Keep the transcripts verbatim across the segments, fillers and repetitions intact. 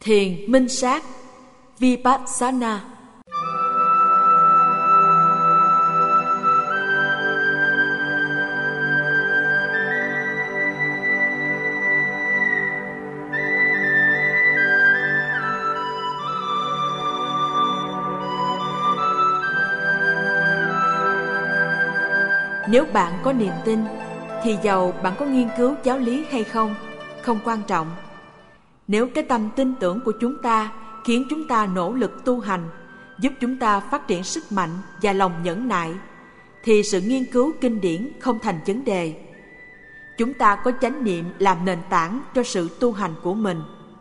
Thiền minh sát Vipassana. Nếu bạn có niềm tin, thì dầu bạn có nghiên cứu giáo lý hay không, không quan trọng. Nếu cái tâm tin tưởng của chúng ta khiến chúng ta nỗ lực tu hành, giúp chúng ta phát triển sức mạnh và lòng nhẫn nại, thì sự nghiên cứu kinh điển không thành vấn đề. Chúng ta có chánh niệm làm nền tảng cho sự tu hành của mình.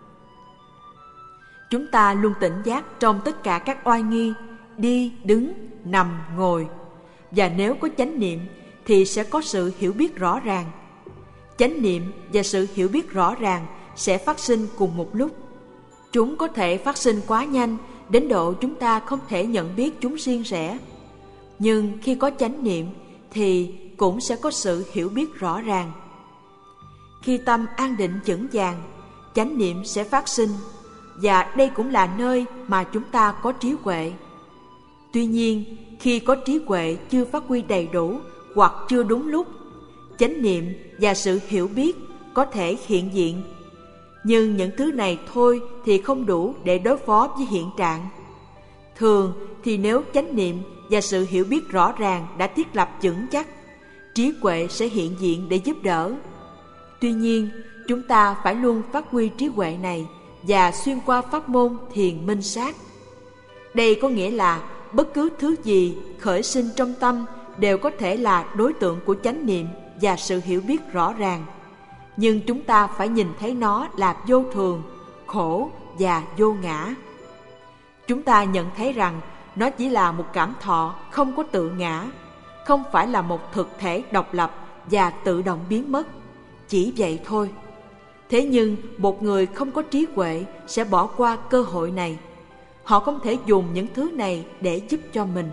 Chúng ta luôn tỉnh giác trong tất cả các oai nghi, đi, đứng, nằm, ngồi. Và nếu có chánh niệm thì sẽ có sự hiểu biết rõ ràng. Chánh niệm và sự hiểu biết rõ ràng sẽ phát sinh cùng một lúc. Chúng có thể phát sinh quá nhanh đến độ chúng ta không thể nhận biết chúng riêng rẽ. Nhưng khi có chánh niệm thì cũng sẽ có sự hiểu biết rõ ràng. Khi tâm an định vững vàng, chánh niệm sẽ phát sinh, và đây cũng là nơi mà chúng ta có trí huệ. Tuy nhiên, khi có trí huệ chưa phát huy đầy đủ hoặc chưa đúng lúc, chánh niệm và sự hiểu biết có thể hiện diện. Nhưng những thứ này thôi thì không đủ để đối phó với hiện trạng. Thường thì nếu chánh niệm và sự hiểu biết rõ ràng đã thiết lập vững chắc, trí huệ sẽ hiện diện để giúp đỡ. Tuy nhiên, chúng ta phải luôn phát huy trí huệ này và xuyên qua pháp môn thiền minh sát. Đây có nghĩa là bất cứ thứ gì khởi sinh trong tâm đều có thể là đối tượng của chánh niệm và sự hiểu biết rõ ràng. Nhưng chúng ta phải nhìn thấy nó là vô thường, khổ và vô ngã. Chúng ta nhận thấy rằng nó chỉ là một cảm thọ không có tự ngã, không phải là một thực thể độc lập và tự động biến mất. Chỉ vậy thôi. Thế nhưng một người không có trí huệ sẽ bỏ qua cơ hội này. Họ không thể dùng những thứ này để giúp cho mình.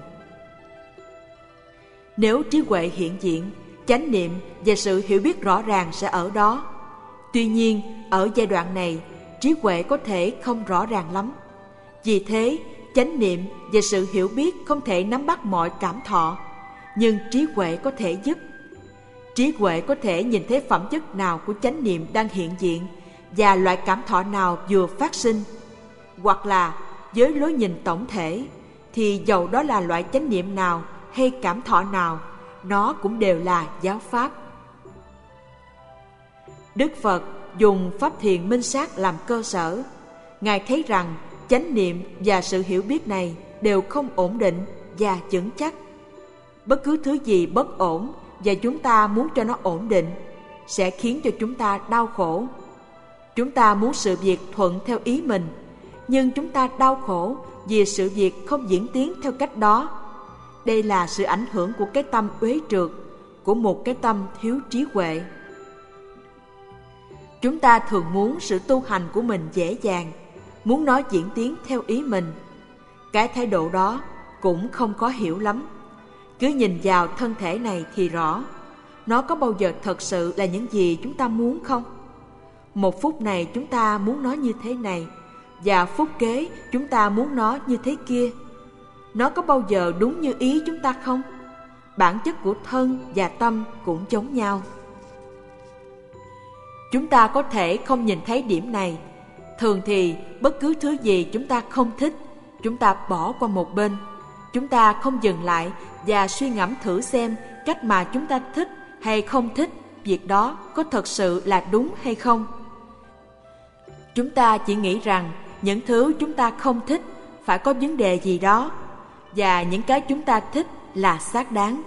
Nếu trí huệ hiện diện, chánh niệm và sự hiểu biết rõ ràng sẽ ở đó. Tuy nhiên, ở giai đoạn này, trí huệ có thể không rõ ràng lắm. Vì thế, chánh niệm và sự hiểu biết không thể nắm bắt mọi cảm thọ, nhưng trí huệ có thể giúp. Trí huệ có thể nhìn thấy phẩm chất nào của chánh niệm đang hiện diện và loại cảm thọ nào vừa phát sinh. Hoặc là với lối nhìn tổng thể, thì dầu đó là loại chánh niệm nào hay cảm thọ nào, nó cũng đều là giáo pháp. Đức Phật dùng pháp thiền minh sát làm cơ sở. Ngài thấy rằng chánh niệm và sự hiểu biết này đều không ổn định và vững chắc. Bất cứ thứ gì bất ổn và chúng ta muốn cho nó ổn định sẽ khiến cho chúng ta đau khổ. Chúng ta muốn sự việc thuận theo ý mình, nhưng chúng ta đau khổ vì sự việc không diễn tiến theo cách đó. Đây là sự ảnh hưởng của cái tâm uế trượt, của một cái tâm thiếu trí huệ. Chúng ta thường muốn sự tu hành của mình dễ dàng, muốn nó diễn tiến theo ý mình. Cái thái độ đó cũng không có hiểu lắm. Cứ nhìn vào thân thể này thì rõ, nó có bao giờ thật sự là những gì chúng ta muốn không? Một phút này chúng ta muốn nó như thế này, và phút kế chúng ta muốn nó như thế kia. Nó có bao giờ đúng như ý chúng ta không? Bản chất của thân và tâm cũng giống nhau. Chúng ta có thể không nhìn thấy điểm này. Thường thì bất cứ thứ gì chúng ta không thích, chúng ta bỏ qua một bên. Chúng ta không dừng lại và suy ngẫm thử xem cách mà chúng ta thích hay không thích việc đó có thật sự là đúng hay không. Chúng ta chỉ nghĩ rằng những thứ chúng ta không thích phải có vấn đề gì đó, và những cái chúng ta thích là xác đáng.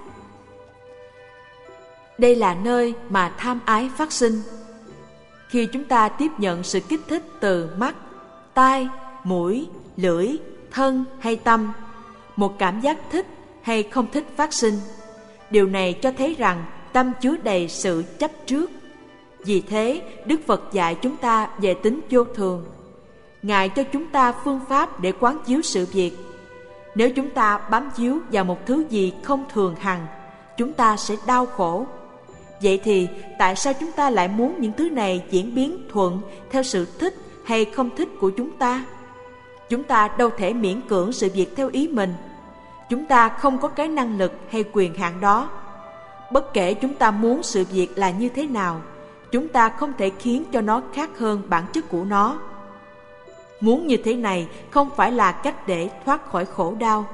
Đây là nơi mà tham ái phát sinh. Khi chúng ta tiếp nhận sự kích thích từ mắt, tai, mũi, lưỡi, thân hay tâm, một cảm giác thích hay không thích phát sinh. Điều này cho thấy rằng tâm chứa đầy sự chấp trước. Vì thế, Đức Phật dạy chúng ta về tính vô thường. Ngài cho chúng ta phương pháp để quán chiếu sự việc. Nếu chúng ta bám víu vào một thứ gì không thường hằng, chúng ta sẽ đau khổ. Vậy thì tại sao chúng ta lại muốn những thứ này diễn biến thuận theo sự thích hay không thích của chúng ta. Chúng ta đâu thể miễn cưỡng sự việc theo ý mình. Chúng ta không có cái năng lực hay quyền hạn đó. Bất kể chúng ta muốn sự việc là như thế nào, chúng ta không thể khiến cho nó khác hơn bản chất của nó. Muốn như thế này không phải là cách để thoát khỏi khổ đau.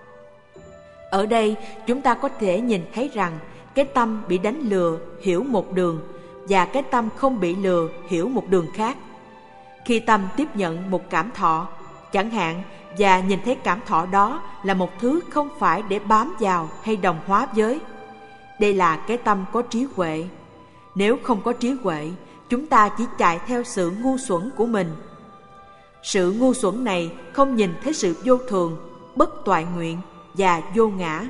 Ở đây chúng ta có thể nhìn thấy rằng cái tâm bị đánh lừa hiểu một đường và cái tâm không bị lừa hiểu một đường khác. Khi tâm tiếp nhận một cảm thọ, chẳng hạn, và nhìn thấy cảm thọ đó là một thứ không phải để bám vào hay đồng hóa với, đây là cái tâm có trí huệ. Nếu không có trí huệ, chúng ta chỉ chạy theo sự ngu xuẩn của mình. Sự ngu xuẩn này không nhìn thấy sự vô thường, bất toại nguyện và vô ngã.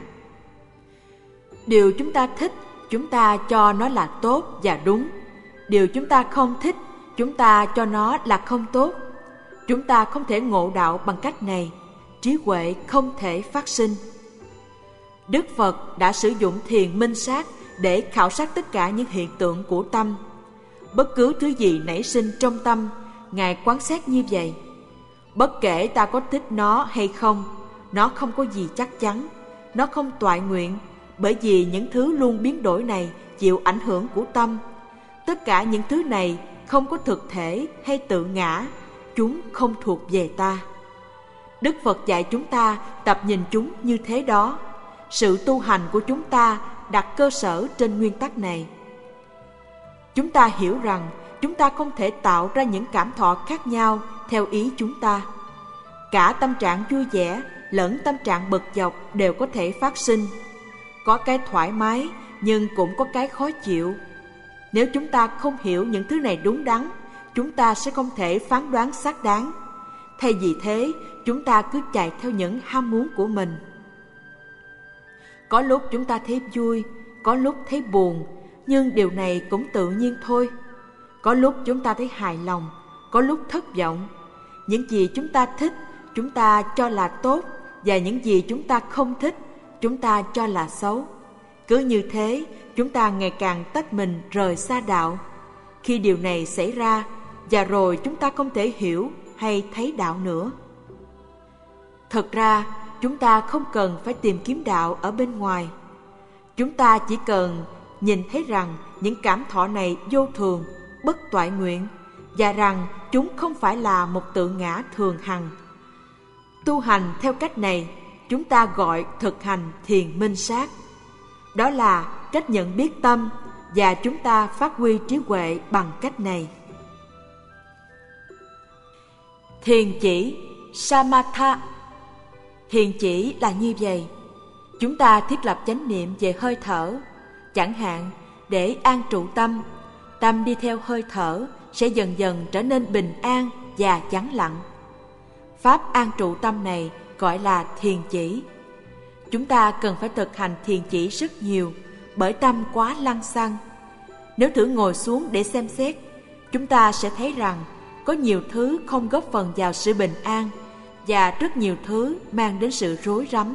Điều chúng ta thích, chúng ta cho nó là tốt và đúng. Điều chúng ta không thích, chúng ta cho nó là không tốt. Chúng ta không thể ngộ đạo bằng cách này. Trí huệ không thể phát sinh. Đức Phật đã sử dụng thiền minh sát để khảo sát tất cả những hiện tượng của tâm. Bất cứ thứ gì nảy sinh trong tâm, Ngài quan sát như vậy. Bất kể ta có thích nó hay không, nó không có gì chắc chắn, nó không toại nguyện, bởi vì những thứ luôn biến đổi này chịu ảnh hưởng của tâm. Tất cả những thứ này không có thực thể hay tự ngã, chúng không thuộc về ta. Đức Phật dạy chúng ta tập nhìn chúng như thế đó. Sự tu hành của chúng ta đặt cơ sở trên nguyên tắc này. Chúng ta hiểu rằng chúng ta không thể tạo ra những cảm thọ khác nhau theo ý chúng ta. Cả tâm trạng vui vẻ lẫn tâm trạng bực dọc đều có thể phát sinh. Có cái thoải mái nhưng cũng có cái khó chịu. Nếu chúng ta không hiểu những thứ này đúng đắn, chúng ta sẽ không thể phán đoán xác đáng. Thay vì thế, chúng ta cứ chạy theo những ham muốn của mình. Có lúc chúng ta thấy vui, có lúc thấy buồn, nhưng điều này cũng tự nhiên thôi. Có lúc chúng ta thấy hài lòng, có lúc thất vọng. Những gì chúng ta thích, chúng ta cho là tốt, và những gì chúng ta không thích, chúng ta cho là xấu. Cứ như thế, chúng ta ngày càng tách mình rời xa đạo. Khi điều này xảy ra, và rồi chúng ta không thể hiểu hay thấy đạo nữa. Thật ra, chúng ta không cần phải tìm kiếm đạo ở bên ngoài. Chúng ta chỉ cần nhìn thấy rằng những cảm thọ này vô thường, bất toại nguyện, và rằng chúng không phải là một tự ngã thường hằng. Tu hành theo cách này, chúng ta gọi thực hành thiền minh sát. Đó là cách nhận biết tâm, và chúng ta phát huy trí huệ bằng cách này. Thiền chỉ Samatha. Thiền chỉ là như vậy. Chúng ta thiết lập chánh niệm về hơi thở. Chẳng hạn, để an trụ tâm, tâm đi theo hơi thở sẽ dần dần trở nên bình an và vắng lặng. Pháp an trụ tâm này gọi là thiền chỉ. Chúng ta cần phải thực hành thiền chỉ rất nhiều, bởi tâm quá lăng xăng. Nếu thử ngồi xuống để xem xét, chúng ta sẽ thấy rằng có nhiều thứ không góp phần vào sự bình an, và rất nhiều thứ mang đến sự rối rắm.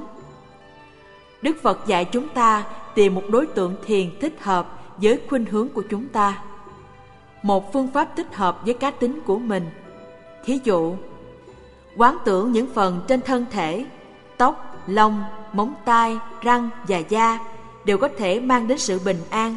Đức Phật dạy chúng ta tìm một đối tượng thiền thích hợp với khuynh hướng của chúng ta, một phương pháp thích hợp với cá tính của mình. Thí dụ, quán tưởng những phần trên thân thể, tóc, lông, móng tay, răng và da đều có thể mang đến sự bình an.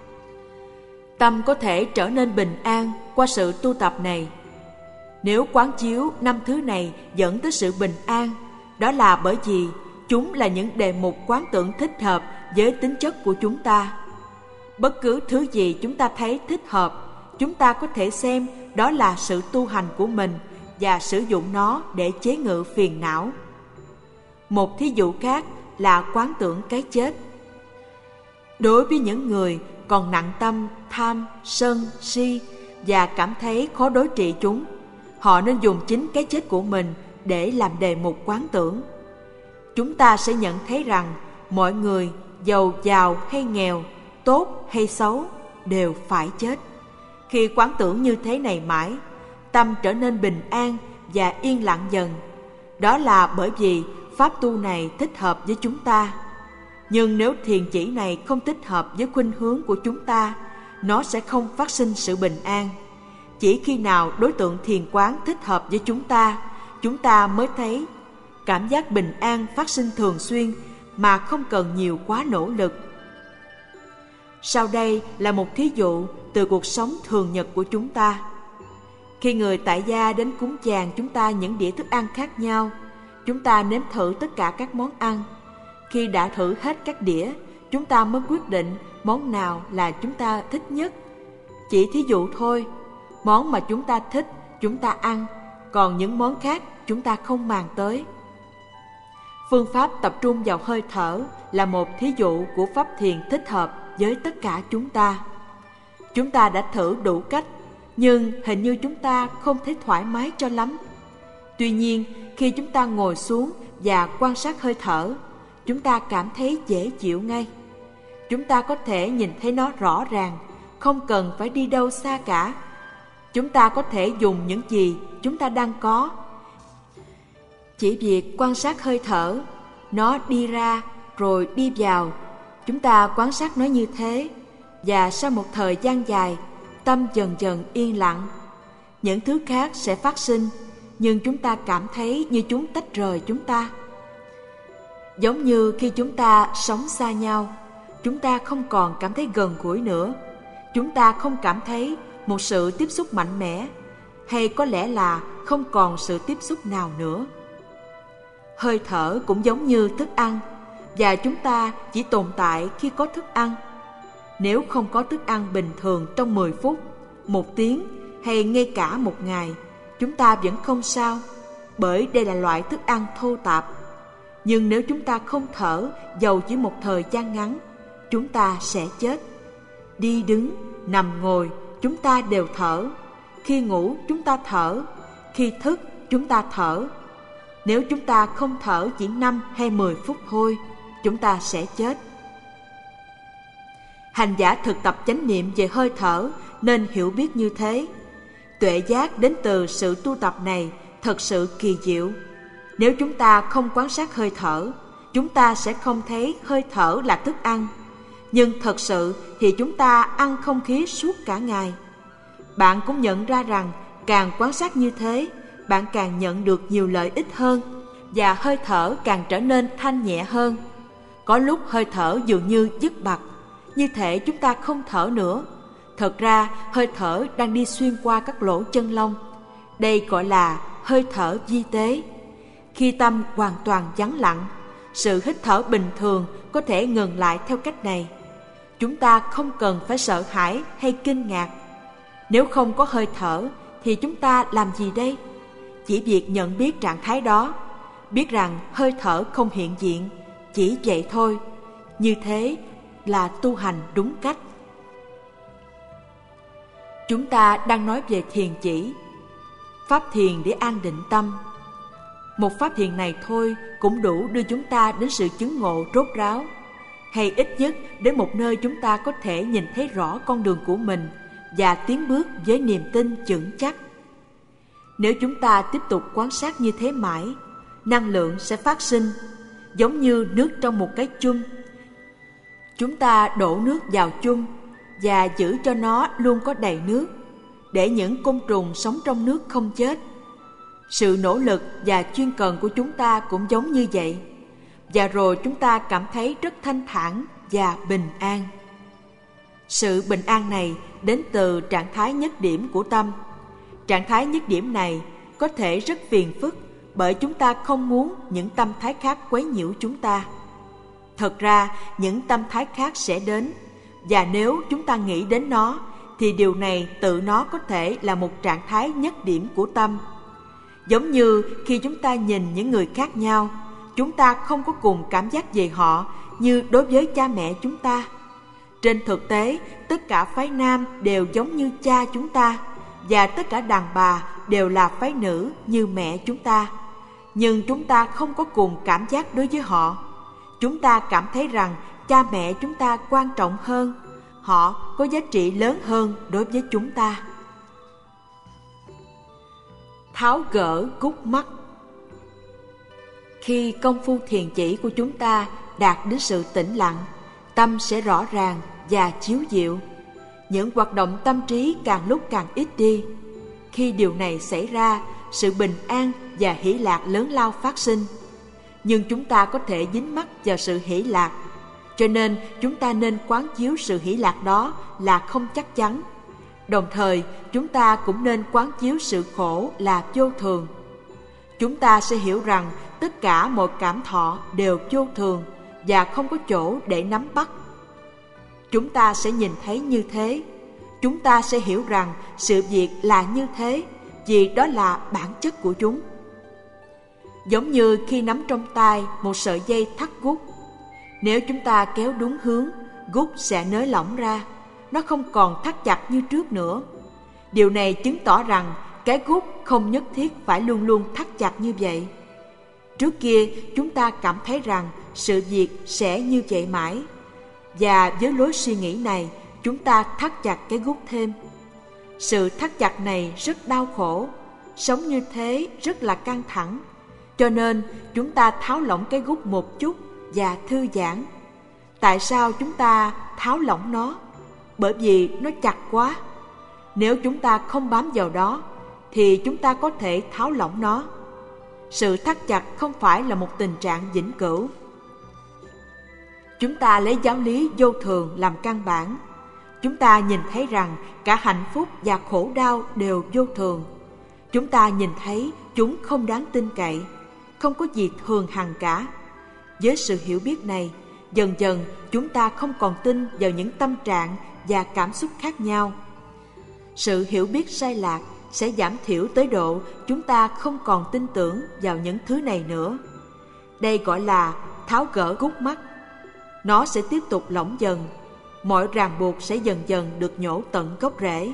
Tâm có thể trở nên bình an qua sự tu tập này. Nếu quán chiếu năm thứ này dẫn tới sự bình an, đó là bởi vì chúng là những đề mục quán tưởng thích hợp với tính chất của chúng ta. Bất cứ thứ gì chúng ta thấy thích hợp, chúng ta có thể xem đó là sự tu hành của mình và sử dụng nó để chế ngự phiền não. Một thí dụ khác là quán tưởng cái chết. Đối với những người còn nặng tâm tham, sân, si và cảm thấy khó đối trị chúng, họ nên dùng chính cái chết của mình để làm đề mục quán tưởng. Chúng ta sẽ nhận thấy rằng mọi người, giàu giàu hay nghèo, tốt hay xấu, đều phải chết. Khi quán tưởng như thế này mãi, tâm trở nên bình an và yên lặng dần. Đó là bởi vì pháp tu này thích hợp với chúng ta. Nhưng nếu thiền chỉ này không thích hợp với khuynh hướng của chúng ta, nó sẽ không phát sinh sự bình an. Chỉ khi nào đối tượng thiền quán thích hợp với chúng ta, chúng ta mới thấy cảm giác bình an phát sinh thường xuyên mà không cần nhiều quá nỗ lực. Sau đây là một thí dụ từ cuộc sống thường nhật của chúng ta. Khi người tại gia đến cúng dường chúng ta những đĩa thức ăn khác nhau, chúng ta nếm thử tất cả các món ăn. Khi đã thử hết các đĩa, chúng ta mới quyết định món nào là chúng ta thích nhất. Chỉ thí dụ thôi, món mà chúng ta thích chúng ta ăn, còn những món khác chúng ta không màng tới. Phương pháp tập trung vào hơi thở là một thí dụ của pháp thiền thích hợp với tất cả chúng ta. Chúng ta đã thử đủ cách, nhưng hình như chúng ta không thấy thoải mái cho lắm. Tuy nhiên, khi chúng ta ngồi xuống và quan sát hơi thở, chúng ta cảm thấy dễ chịu ngay. Chúng ta có thể nhìn thấy nó rõ ràng, không cần phải đi đâu xa cả. Chúng ta có thể dùng những gì chúng ta đang có. Chỉ việc quan sát hơi thở, nó đi ra rồi đi vào. Chúng ta quan sát nó như thế, và sau một thời gian dài, tâm dần dần yên lặng. Những thứ khác sẽ phát sinh, nhưng chúng ta cảm thấy như chúng tách rời chúng ta. Giống như khi chúng ta sống xa nhau, chúng ta không còn cảm thấy gần gũi nữa. Chúng ta không cảm thấy một sự tiếp xúc mạnh mẽ, hay có lẽ là không còn sự tiếp xúc nào nữa. Hơi thở cũng giống như thức ăn, và chúng ta chỉ tồn tại khi có thức ăn. Nếu không có thức ăn bình thường trong mười phút, một tiếng hay ngay cả một ngày, chúng ta vẫn không sao, bởi đây là loại thức ăn thô tạp. Nhưng nếu chúng ta không thở dầu chỉ một thời gian ngắn, chúng ta sẽ chết. Đi đứng, nằm ngồi, chúng ta đều thở. Khi ngủ chúng ta thở, khi thức chúng ta thở. Nếu chúng ta không thở chỉ năm hay mười phút thôi, chúng ta sẽ chết. Hành giả thực tập chánh niệm về hơi thở nên hiểu biết như thế. Tuệ giác đến từ sự tu tập này thật sự kỳ diệu. Nếu chúng ta không quan sát hơi thở, chúng ta sẽ không thấy hơi thở là thức ăn. Nhưng thật sự thì chúng ta ăn không khí suốt cả ngày. Bạn cũng nhận ra rằng càng quan sát như thế, bạn càng nhận được nhiều lợi ích hơn, và hơi thở càng trở nên thanh nhẹ hơn. Có lúc hơi thở dường như dứt bặt, như thể chúng ta không thở nữa. Thật ra hơi thở đang đi xuyên qua các lỗ chân lông. Đây gọi là hơi thở vi tế. Khi tâm hoàn toàn vắng lặng, sự hít thở bình thường có thể ngừng lại theo cách này. Chúng ta không cần phải sợ hãi hay kinh ngạc. Nếu không có hơi thở thì chúng ta làm gì đây? Chỉ việc nhận biết trạng thái đó, biết rằng hơi thở không hiện diện, chỉ vậy thôi. Như thế là tu hành đúng cách. Chúng ta đang nói về thiền chỉ, pháp thiền để an định tâm. Một pháp thiền này thôi cũng đủ đưa chúng ta đến sự chứng ngộ rốt ráo, hay ít nhất đến một nơi chúng ta có thể nhìn thấy rõ con đường của mình và tiến bước với niềm tin vững chắc. Nếu chúng ta tiếp tục quan sát như thế mãi, năng lượng sẽ phát sinh, giống như nước trong một cái chung. Chúng ta đổ nước vào chung và giữ cho nó luôn có đầy nước, để những côn trùng sống trong nước không chết. Sự nỗ lực và chuyên cần của chúng ta cũng giống như vậy. Và rồi chúng ta cảm thấy rất thanh thản và bình an. Sự bình an này đến từ trạng thái nhất điểm của tâm. Trạng thái nhất điểm này có thể rất phiền phức, bởi chúng ta không muốn những tâm thái khác quấy nhiễu chúng ta. Thật ra, những tâm thái khác sẽ đến, và nếu chúng ta nghĩ đến nó, thì điều này tự nó có thể là một trạng thái nhất điểm của tâm. Giống như khi chúng ta nhìn những người khác nhau, chúng ta không có cùng cảm giác về họ như đối với cha mẹ chúng ta. Trên thực tế, tất cả phái nam đều giống như cha chúng ta, và tất cả đàn bà đều là phái nữ như mẹ chúng ta. Nhưng chúng ta không có cùng cảm giác đối với họ. Chúng ta cảm thấy rằng cha mẹ chúng ta quan trọng hơn, họ có giá trị lớn hơn đối với chúng ta. Tháo gỡ gút mắt. Khi công phu thiền chỉ của chúng ta đạt đến sự tĩnh lặng, tâm sẽ rõ ràng và chiếu diệu. Những hoạt động tâm trí càng lúc càng ít đi. khi điều này xảy ra, sự bình an và hỷ lạc lớn lao phát sinh. Nhưng chúng ta có thể dính mắc vào sự hỷ lạc, cho nên chúng ta nên quán chiếu sự hỷ lạc đó là không chắc chắn. Đồng thời, chúng ta cũng nên quán chiếu sự khổ là vô thường. Chúng ta sẽ hiểu rằng tất cả mọi cảm thọ đều vô thường và không có chỗ để nắm bắt. Chúng ta sẽ nhìn thấy như thế. Chúng ta sẽ hiểu rằng sự việc là như thế, vì đó là bản chất của chúng. Giống như khi nắm trong tay một sợi dây thắt gút, nếu chúng ta kéo đúng hướng, gút sẽ nới lỏng ra, nó không còn thắt chặt như trước nữa. Điều này chứng tỏ rằng cái gút không nhất thiết phải luôn luôn thắt chặt như vậy. Trước kia chúng ta cảm thấy rằng sự việc sẽ như vậy mãi, và với lối suy nghĩ này chúng ta thắt chặt cái gút thêm. Sự thắt chặt này rất đau khổ, sống như thế rất là căng thẳng, cho nên chúng ta tháo lỏng cái gút một chút và thư giãn. Tại sao chúng ta tháo lỏng nó? Bởi vì nó chặt quá. Nếu chúng ta không bám vào đó thì chúng ta có thể tháo lỏng nó. Sự thắt chặt không phải là một tình trạng vĩnh cửu. Chúng ta lấy giáo lý vô thường làm căn bản. Chúng ta nhìn thấy rằng cả hạnh phúc và khổ đau đều vô thường. Chúng ta nhìn thấy chúng không đáng tin cậy, không có gì thường hằng cả. Với sự hiểu biết này, dần dần chúng ta không còn tin vào những tâm trạng và cảm xúc khác nhau. Sự hiểu biết sai lạc sẽ giảm thiểu tới độ chúng ta không còn tin tưởng vào những thứ này nữa. Đây gọi là tháo gỡ gút mắt. Nó sẽ tiếp tục lỏng dần. Mọi ràng buộc sẽ dần dần được nhổ tận gốc rễ.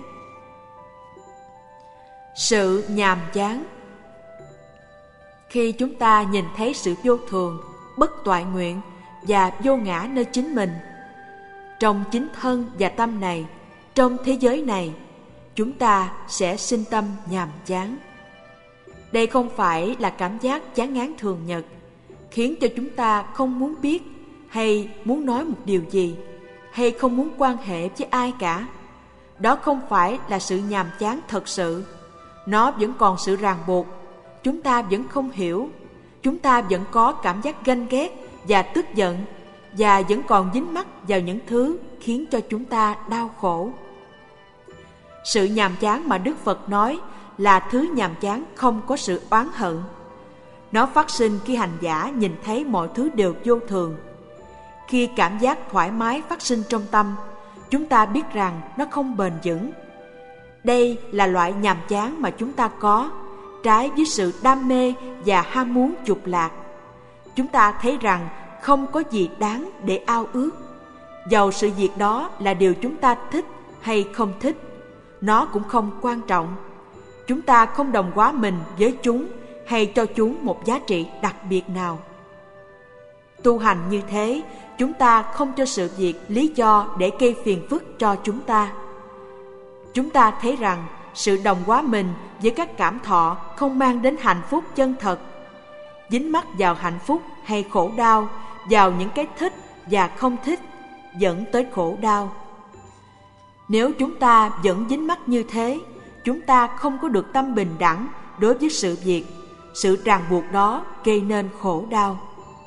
Sự nhàm chán. Khi chúng ta nhìn thấy sự vô thường, bất toại nguyện và vô ngã nơi chính mình, trong chính thân và tâm này, trong thế giới này, chúng ta sẽ sinh tâm nhàm chán. Đây không phải là cảm giác chán ngán thường nhật, khiến cho chúng ta không muốn biết hay muốn nói một điều gì, hay không muốn quan hệ với ai cả. Đó không phải là sự nhàm chán thật sự. Nó vẫn còn sự ràng buộc. Chúng ta vẫn không hiểu. Chúng ta vẫn có cảm giác ganh ghét và tức giận, và vẫn còn dính mắc vào những thứ khiến cho chúng ta đau khổ. Sự nhàm chán mà Đức Phật nói là thứ nhàm chán không có sự oán hận. Nó phát sinh khi hành giả nhìn thấy mọi thứ đều vô thường. Khi cảm giác thoải mái phát sinh trong tâm, chúng ta biết rằng nó không bền vững. Đây là loại nhàm chán mà chúng ta có, trái với sự đam mê và ham muốn dục lạc. Chúng ta thấy rằng không có gì đáng để ao ước. Dầu sự việc đó là điều chúng ta thích hay không thích, nó cũng không quan trọng. Chúng ta không đồng hóa mình với chúng hay cho chúng một giá trị đặc biệt nào. Tu hành như thế, chúng ta không cho sự việc lý do để gây phiền phức cho chúng ta. Chúng ta thấy rằng sự đồng hóa mình với các cảm thọ không mang đến hạnh phúc chân thật. Dính mắc vào hạnh phúc hay khổ đau, vào những cái thích và không thích, dẫn tới khổ đau. Nếu chúng ta vẫn dính mắc như thế, chúng ta không có được tâm bình đẳng đối với sự việc. Sự ràng buộc đó gây nên khổ đau.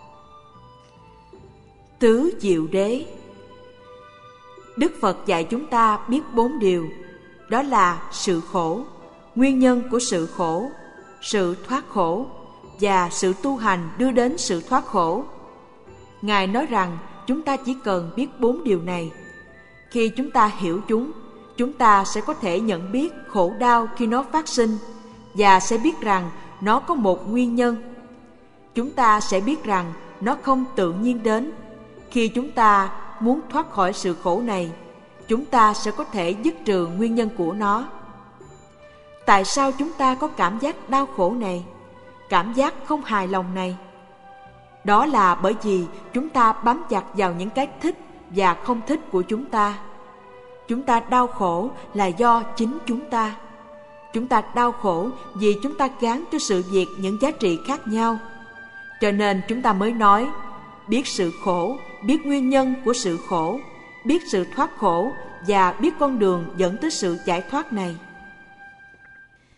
Tứ diệu đế. Đức Phật dạy chúng ta biết bốn điều. Đó là sự khổ, nguyên nhân của sự khổ, sự thoát khổ và sự tu hành đưa đến sự thoát khổ. Ngài nói rằng chúng ta chỉ cần biết bốn điều này. Khi chúng ta hiểu chúng, chúng ta sẽ có thể nhận biết khổ đau khi nó phát sinh và sẽ biết rằng nó có một nguyên nhân. Chúng ta sẽ biết rằng nó không tự nhiên đến. Khi chúng ta muốn thoát khỏi sự khổ này, chúng ta sẽ có thể dứt trừ nguyên nhân của nó. Tại sao chúng ta có cảm giác đau khổ này, cảm giác không hài lòng này? Đó là bởi vì chúng ta bám chặt vào những cái thích và không thích của chúng ta. Chúng ta đau khổ là do chính chúng ta. Chúng ta đau khổ vì chúng ta gán cho sự việc những giá trị khác nhau. Cho nên chúng ta mới nói, biết sự khổ, biết nguyên nhân của sự khổ, biết sự thoát khổ và biết con đường dẫn tới sự giải thoát này.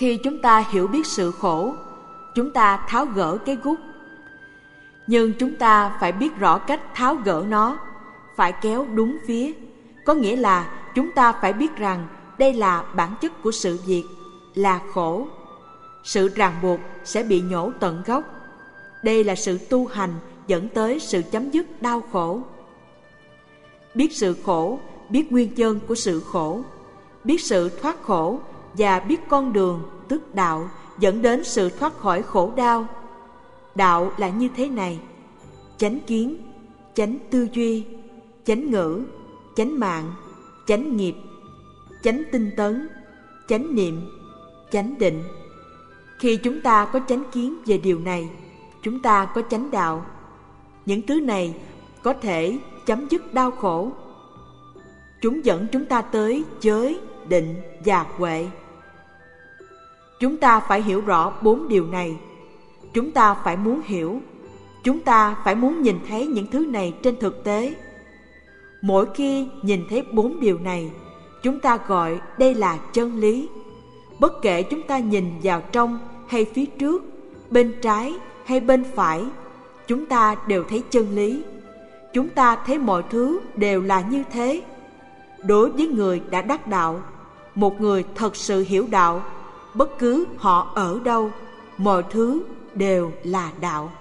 Khi chúng ta hiểu biết sự khổ, chúng ta tháo gỡ cái gút. Nhưng chúng ta phải biết rõ cách tháo gỡ nó, phải kéo đúng phía. Có nghĩa là chúng ta phải biết rằng đây là bản chất của sự việc, là khổ. Sự ràng buộc sẽ bị nhổ tận gốc. Đây là sự tu hành dẫn tới sự chấm dứt đau khổ. Biết sự khổ, biết nguyên nhân của sự khổ, biết sự thoát khổ và biết con đường, tức đạo, dẫn đến sự thoát khỏi khổ đau. Đạo là như thế này: chánh kiến, chánh tư duy, chánh ngữ, chánh mạng, chánh nghiệp, chánh tinh tấn, chánh niệm, chánh định. Khi chúng ta có chánh kiến về điều này, chúng ta có chánh đạo. Những thứ này có thể chấm dứt đau khổ. Chúng dẫn chúng ta tới giới, định và huệ. Chúng ta phải hiểu rõ bốn điều này. Chúng ta phải muốn hiểu. Chúng ta phải muốn nhìn thấy những thứ này trên thực tế. Mỗi khi nhìn thấy bốn điều này, chúng ta gọi đây là chân lý. Bất kể chúng ta nhìn vào trong hay phía trước, bên trái hay bên phải, chúng ta đều thấy chân lý. Chúng ta thấy mọi thứ đều là như thế. Đối với người đã đắc đạo, một người thật sự hiểu đạo, bất cứ họ ở đâu, mọi thứ đều là đạo.